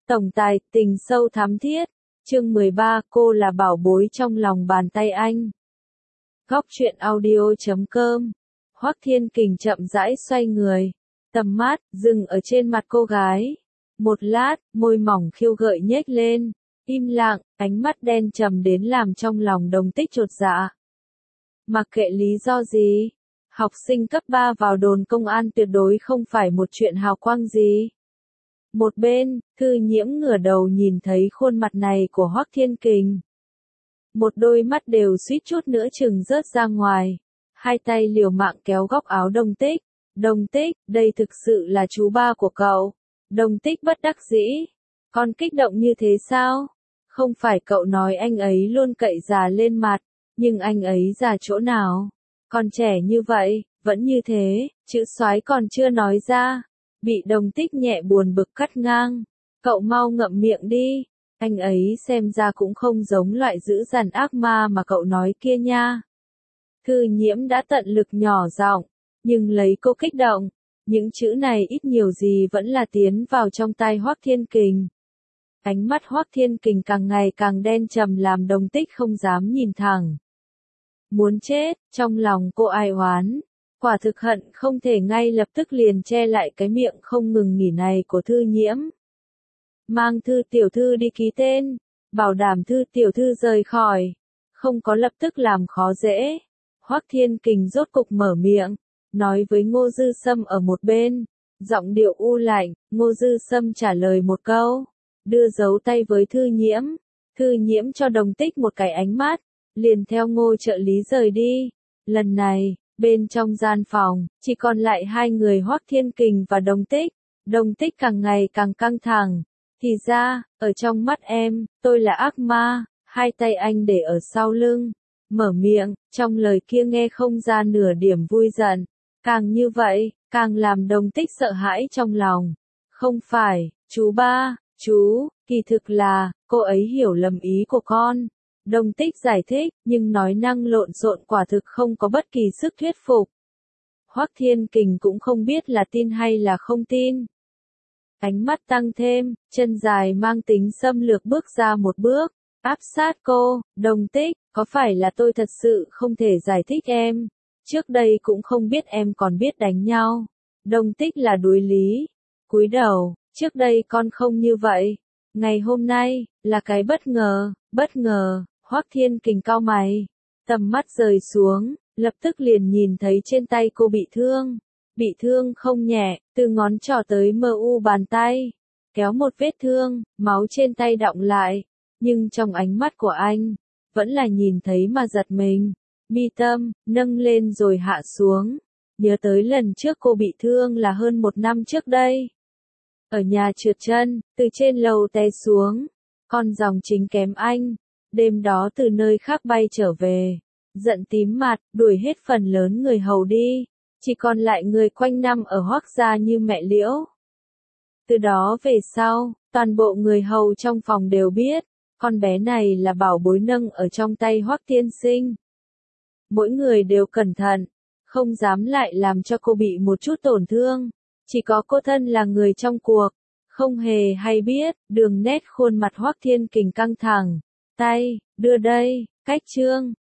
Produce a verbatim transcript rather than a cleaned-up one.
Tổng tài, tình sâu thắm thiết. Chương mười ba, cô là bảo bối trong lòng bàn tay anh. Góc truyện audio chấm com. Hoắc Thiên Kình chậm rãi xoay người, tầm mắt dừng ở trên mặt cô gái. Một lát, môi mỏng khiêu gợi nhếch lên, im lặng, ánh mắt đen trầm đến làm trong lòng Đồng Tích chột dạ. Mặc kệ lý do gì, học sinh cấp ba vào đồn công an tuyệt đối không phải một chuyện hào quang gì. Một bên, Thư Nhiễm ngửa đầu nhìn thấy khuôn mặt này của Hoắc Thiên Kình. Một đôi mắt đều suýt chút nữa chừng rớt ra ngoài. Hai tay liều mạng kéo góc áo Đồng Tích. Đồng Tích, đây thực sự là chú ba của cậu. Đồng Tích bất đắc dĩ. Con kích động như thế sao? Không phải cậu nói anh ấy luôn cậy già lên mặt, nhưng anh ấy già chỗ nào? Còn trẻ như vậy, vẫn như thế, chữ soái còn chưa nói ra. Bị Đồng Tích nhẹ buồn bực cắt ngang. Cậu mau ngậm miệng đi. Anh ấy xem ra cũng không giống loại dữ dằn ác ma mà cậu nói kia nha. Thư Nhiễm đã tận lực nhỏ giọng, nhưng lấy cô kích động. Những chữ này ít nhiều gì vẫn là tiến vào trong tai Hoắc Thiên Kình. Ánh mắt Hoắc Thiên Kình càng ngày càng đen trầm làm Đồng Tích không dám nhìn thẳng. Muốn chết, trong lòng cô ai oán. Quả thực hận không thể ngay lập tức liền che lại cái miệng không ngừng nghỉ này của Thư Nhiễm. Mang Thư tiểu thư đi ký tên, bảo đảm Thư tiểu thư rời khỏi, không có lập tức làm khó dễ. Hoắc Thiên Kình rốt cục mở miệng, nói với Ngô Dư Sâm ở một bên, giọng điệu u lạnh. Ngô Dư Sâm trả lời một câu, đưa dấu tay với Thư Nhiễm. Thư Nhiễm cho Đồng Tích một cái ánh mắt, liền theo Ngô trợ lý rời đi. Lần này, bên trong gian phòng, chỉ còn lại hai người Hoắc Thiên Kình và Đồng Tích. Đồng Tích càng ngày càng căng thẳng. Thì ra, ở trong mắt em, tôi là ác ma. Hai tay anh để ở sau lưng, mở miệng, trong lời kia nghe không ra nửa điểm vui giận. Càng như vậy, càng làm Đồng Tích sợ hãi trong lòng. Không phải, chú ba, chú, kỳ thực là, cô ấy hiểu lầm ý của con. Đồng Tích giải thích, nhưng nói năng lộn xộn quả thực không có bất kỳ sức thuyết phục. Hoắc Thiên Kình cũng không biết là tin hay là không tin. Ánh mắt tăng thêm, chân dài mang tính xâm lược bước ra một bước, áp sát cô. Đồng Tích, có phải là tôi thật sự không thể giải thích em? Trước đây cũng không biết em còn biết đánh nhau. Đồng Tích là đuối lý. Cúi đầu, trước đây con không như vậy. Ngày hôm nay, là cái bất ngờ, bất ngờ. Hoắc Thiên Kình cau mày, tầm mắt rời xuống, lập tức liền nhìn thấy trên tay cô bị thương. Bị thương không nhẹ, từ ngón trỏ tới mờ u bàn tay. Kéo một vết thương, máu trên tay đọng lại. Nhưng trong ánh mắt của anh, vẫn là nhìn thấy mà giật mình. Mi tâm, nâng lên rồi hạ xuống. Nhớ tới lần trước cô bị thương là hơn một năm trước đây. Ở nhà trượt chân, từ trên lầu té xuống. Con dòng chính kém anh. Đêm đó từ nơi khác bay trở về. Giận tím mặt, đuổi hết phần lớn người hầu đi. Chỉ còn lại người quanh năm ở Hoắc gia như mẹ Liễu. Từ đó về sau, toàn bộ người hầu trong phòng đều biết, con bé này là bảo bối nâng ở trong tay Hoắc tiên sinh. Mỗi người đều cẩn thận, không dám lại làm cho cô bị một chút tổn thương. Chỉ có cô thân là người trong cuộc, không hề hay biết. Đường nét khuôn mặt Hoắc Thiên Kình căng thẳng. Tay, đưa đây, cách trương,